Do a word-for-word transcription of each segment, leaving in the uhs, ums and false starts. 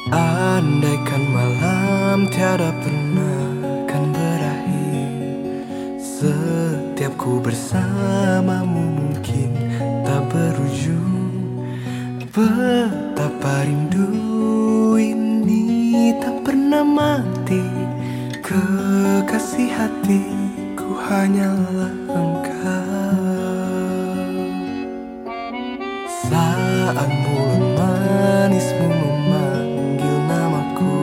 Andaikan malam tiada pernah kan berakhir, setiap ku bersamamu mungkin tak berujung. Betapa rindu ini tak pernah mati, kekasih hatiku hanyalah engkau. Saat mulut manismu memanggil namaku,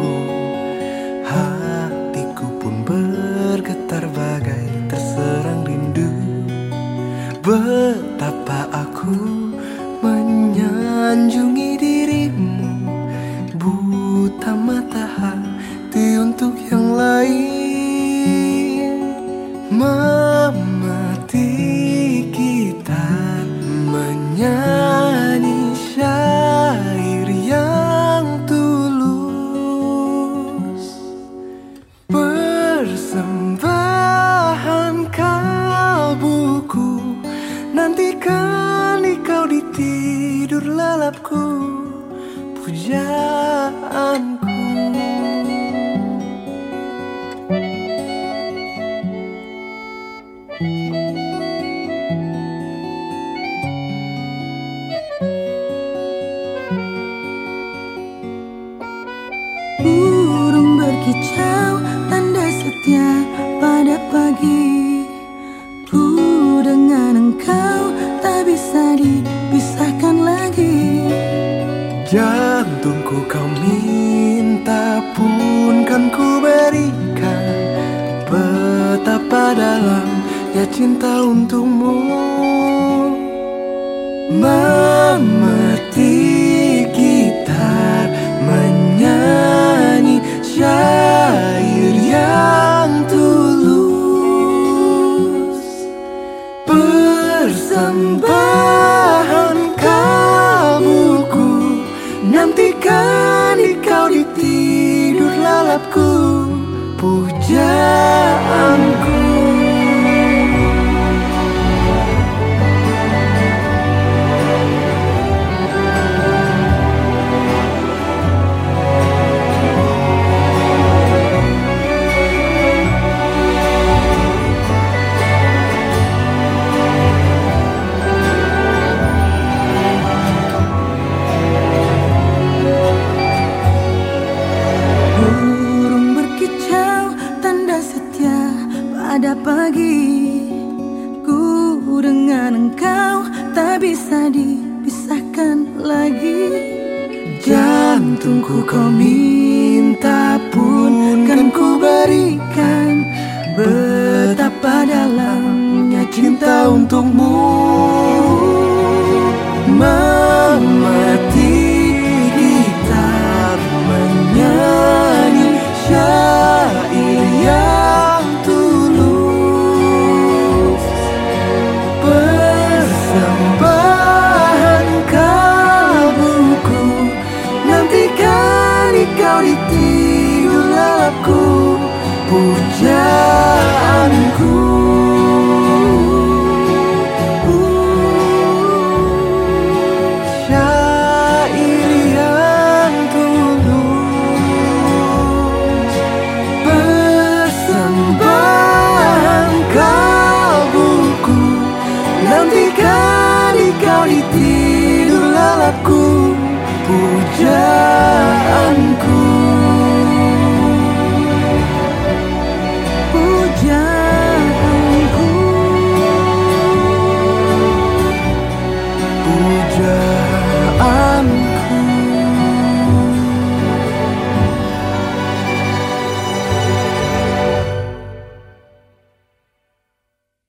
hatiku pun bergetar bagai terserang rindu. Betapa aku menyanjungi dirimu, buta mata hati untuk yang lain. Memati gitar, menyanyi syair yang tulus, persembahan kalbuku, nantikan kau di tidur lelapku, pujaanku. Burung berkicau, tanda setia pada pagi. Ku dengan engkau tak bisa dipisahkan lagi. Jantungku kau minta pun kan ku berikan, betapa dalamnya cinta untukmu. Memetik gitar, menyanyi syair yang tulus, persembahan kalbuku, nantikan kau di tidur lelapku, pujaanku. Pada pagi, ku dengan engkau tak bisa dipisahkan lagi. Jantungku kau minta pun kan ku berikan, betapa dalamnya cinta untukmu. Memetik gitar, menyanyi syair yang tulus, persembahan kalbuku, nantikan kau di tidur lelapku, pujaanku. Syair yang tulus, persembahan kalbuku, nantikan kau di tidur lelapku, pujaanku.